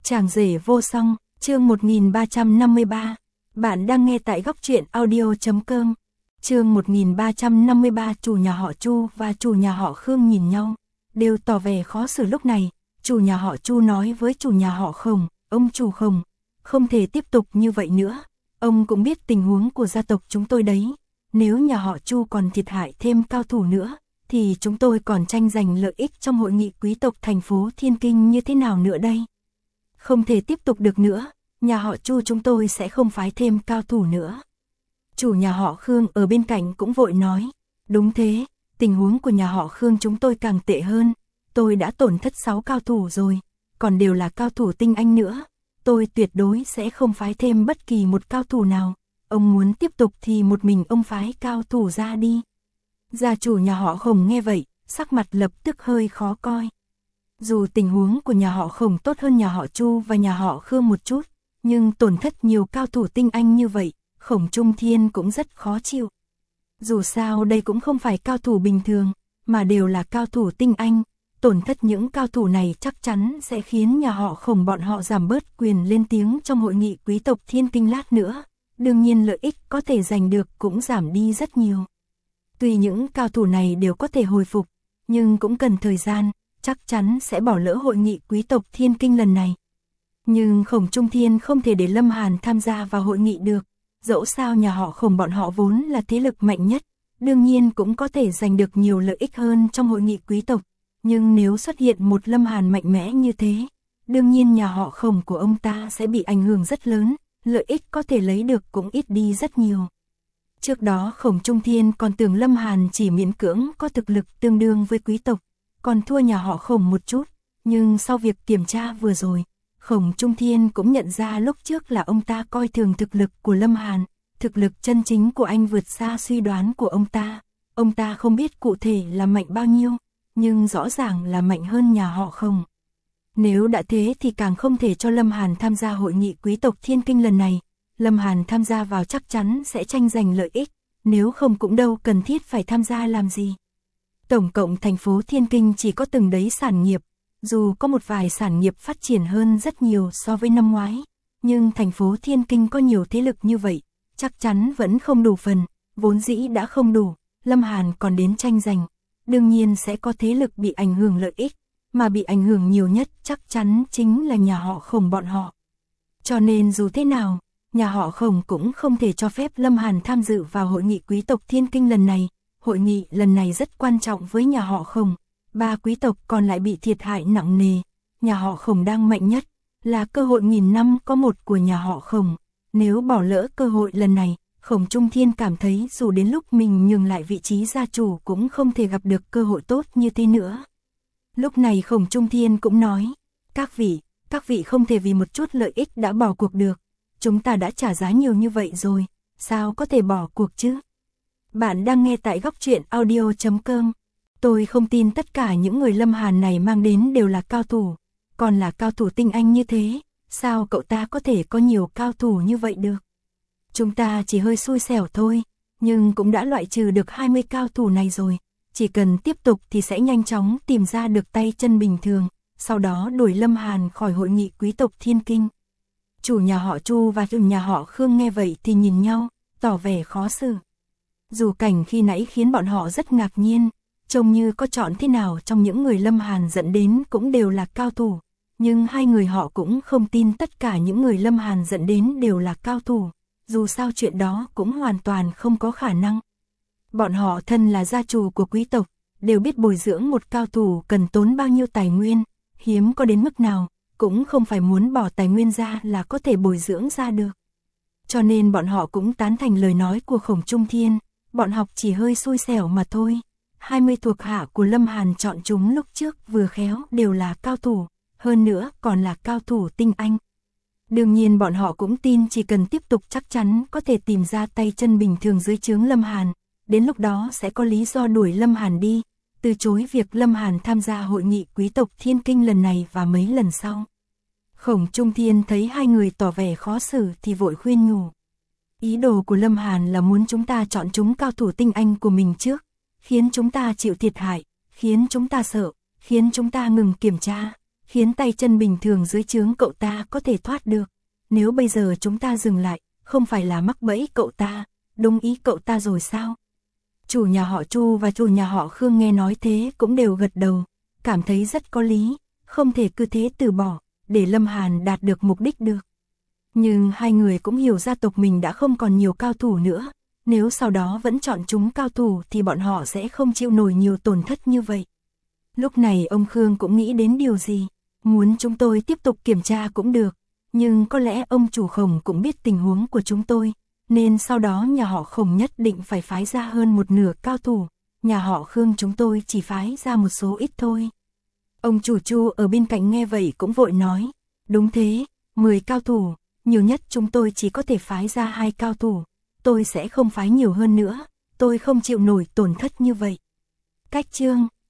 Chàng rể vô song, chương 1353. Bạn đang nghe tại góc truyện audio.com. Chương 1353. Chủ nhà họ Chu và chủ nhà họ Khương nhìn nhau, đều tỏ vẻ khó xử lúc này. Chủ nhà họ Chu nói với chủ nhà họ Khổng, ông chủ Khổng, không thể tiếp tục như vậy nữa. Ông cũng biết tình huống của gia tộc chúng tôi đấy. Nếu nhà họ Chu còn thiệt hại thêm cao thủ nữa, thì chúng tôi còn tranh giành lợi ích trong hội nghị quý tộc thành phố Thiên Kinh như thế nào nữa đây? Không thể tiếp tục được nữa, nhà họ Chu chúng tôi sẽ không phái thêm cao thủ nữa. Chủ nhà họ Khương ở bên cạnh cũng vội nói, đúng thế, tình huống của nhà họ Khương chúng tôi càng tệ hơn, tôi đã tổn thất 6 cao thủ rồi, còn đều là cao thủ tinh anh nữa, tôi tuyệt đối sẽ không phái thêm bất kỳ một cao thủ nào, ông muốn tiếp tục thì một mình ông phái cao thủ ra đi. Gia chủ nhà họ Khổng nghe vậy, sắc mặt lập tức hơi khó coi. Dù tình huống của nhà họ Khổng tốt hơn nhà họ Chu và nhà họ Khương một chút, nhưng tổn thất nhiều cao thủ tinh anh như vậy, Khổng Trung Thiên cũng rất khó chịu. Dù sao đây cũng không phải cao thủ bình thường, mà đều là cao thủ tinh anh, tổn thất những cao thủ này chắc chắn sẽ khiến nhà họ Khổng bọn họ giảm bớt quyền lên tiếng trong hội nghị quý tộc Thiên Kinh lát nữa, đương nhiên lợi ích có thể giành được cũng giảm đi rất nhiều. Tuy những cao thủ này đều có thể hồi phục, nhưng cũng cần thời gian, chắc chắn sẽ bỏ lỡ hội nghị quý tộc Thiên Kinh lần này. Nhưng Khổng Trung Thiên không thể để Lâm Hàn tham gia vào hội nghị được, dẫu sao nhà họ Khổng bọn họ vốn là thế lực mạnh nhất, đương nhiên cũng có thể giành được nhiều lợi ích hơn trong hội nghị quý tộc, nhưng nếu xuất hiện một Lâm Hàn mạnh mẽ như thế, đương nhiên nhà họ Khổng của ông ta sẽ bị ảnh hưởng rất lớn, lợi ích có thể lấy được cũng ít đi rất nhiều. Trước đó Khổng Trung Thiên còn tưởng Lâm Hàn chỉ miễn cưỡng có thực lực tương đương với quý tộc, còn thua nhà họ Khổng một chút, nhưng sau việc kiểm tra vừa rồi, Khổng Trung Thiên cũng nhận ra lúc trước là ông ta coi thường thực lực của Lâm Hàn, thực lực chân chính của anh vượt xa suy đoán của ông ta không biết cụ thể là mạnh bao nhiêu, nhưng rõ ràng là mạnh hơn nhà họ Khổng. Nếu đã thế thì càng không thể cho Lâm Hàn tham gia hội nghị quý tộc Thiên Kinh lần này, Lâm Hàn tham gia vào chắc chắn sẽ tranh giành lợi ích, nếu không cũng đâu cần thiết phải tham gia làm gì. Tổng cộng thành phố Thiên Kinh chỉ có từng đấy sản nghiệp, dù có một vài sản nghiệp phát triển hơn rất nhiều so với năm ngoái, nhưng thành phố Thiên Kinh có nhiều thế lực như vậy, chắc chắn vẫn không đủ phần, vốn dĩ đã không đủ, Lâm Hàn còn đến tranh giành, đương nhiên sẽ có thế lực bị ảnh hưởng lợi ích, mà bị ảnh hưởng nhiều nhất chắc chắn chính là nhà họ Khổng bọn họ. Cho nên dù thế nào, nhà họ Khổng cũng không thể cho phép Lâm Hàn tham dự vào hội nghị quý tộc Thiên Kinh lần này. Hội nghị lần này rất quan trọng với nhà họ Khổng, 3 quý tộc còn lại bị thiệt hại nặng nề, nhà họ Khổng đang mạnh nhất, là cơ hội nghìn năm có một của nhà họ Khổng. Nếu bỏ lỡ cơ hội lần này, Khổng Trung Thiên cảm thấy dù đến lúc mình nhường lại vị trí gia chủ cũng không thể gặp được cơ hội tốt như thế nữa. Lúc này Khổng Trung Thiên cũng nói, các vị không thể vì một chút lợi ích đã bỏ cuộc được, chúng ta đã trả giá nhiều như vậy rồi, sao có thể bỏ cuộc chứ? Bạn đang nghe tại góc truyện audio.com. Tôi không tin tất cả những người Lâm Hàn này mang đến đều là cao thủ, còn là cao thủ tinh anh như thế, sao cậu ta có thể có nhiều cao thủ như vậy được? Chúng ta chỉ hơi xui xẻo thôi, nhưng cũng đã loại trừ được 20 cao thủ này rồi, chỉ cần tiếp tục thì sẽ nhanh chóng tìm ra được tay chân bình thường, sau đó đuổi Lâm Hàn khỏi hội nghị quý tộc Thiên Kinh. Chủ nhà họ Chu và chủ nhà họ Khương nghe vậy thì nhìn nhau, tỏ vẻ khó xử. Dù cảnh khi nãy khiến bọn họ rất ngạc nhiên, trông như có chọn thế nào trong những người Lâm Hàn dẫn đến cũng đều là cao thủ, nhưng hai người họ cũng không tin tất cả những người Lâm Hàn dẫn đến đều là cao thủ, dù sao chuyện đó cũng hoàn toàn không có khả năng. Bọn họ thân là gia chủ của quý tộc, đều biết bồi dưỡng một cao thủ cần tốn bao nhiêu tài nguyên, hiếm có đến mức nào, cũng không phải muốn bỏ tài nguyên ra là có thể bồi dưỡng ra được. Cho nên bọn họ cũng tán thành lời nói của Khổng Trung Thiên, bọn học chỉ hơi xui xẻo mà thôi. 20 thuộc hạ của Lâm Hàn chọn chúng lúc trước vừa khéo đều là cao thủ, hơn nữa còn là cao thủ tinh anh. Đương nhiên bọn họ cũng tin chỉ cần tiếp tục chắc chắn có thể tìm ra tay chân bình thường dưới trướng Lâm Hàn, đến lúc đó sẽ có lý do đuổi Lâm Hàn đi, từ chối việc Lâm Hàn tham gia hội nghị quý tộc Thiên Kinh lần này và mấy lần sau. Khổng Trung Thiên thấy hai người tỏ vẻ khó xử thì vội khuyên nhủ. Ý đồ của Lâm Hàn là muốn chúng ta chọn chúng cao thủ tinh anh của mình trước, khiến chúng ta chịu thiệt hại, khiến chúng ta sợ, khiến chúng ta ngừng kiểm tra, khiến tay chân bình thường dưới trướng cậu ta có thể thoát được. Nếu bây giờ chúng ta dừng lại, không phải là mắc bẫy cậu ta, đúng ý cậu ta rồi sao? Chủ nhà họ Chu và chủ nhà họ Khương nghe nói thế cũng đều gật đầu, cảm thấy rất có lý, không thể cứ thế từ bỏ, để Lâm Hàn đạt được mục đích được. Nhưng hai người cũng hiểu gia tộc mình đã không còn nhiều cao thủ nữa, nếu sau đó vẫn chọn chúng cao thủ thì bọn họ sẽ không chịu nổi nhiều tổn thất như vậy. Lúc này ông Khương cũng nghĩ đến điều gì, muốn chúng tôi tiếp tục kiểm tra cũng được, nhưng có lẽ ông chủ Khổng cũng biết tình huống của chúng tôi, nên sau đó nhà họ Khổng nhất định phải phái ra hơn một nửa cao thủ, nhà họ Khương chúng tôi chỉ phái ra một số ít thôi. Ông chủ Chu ở bên cạnh nghe vậy cũng vội nói, đúng thế, 10 cao thủ, nhiều nhất chúng tôi chỉ có thể phái ra 2 cao thủ, tôi sẽ không phái nhiều hơn nữa, tôi không chịu nổi tổn thất như vậy. Cách chương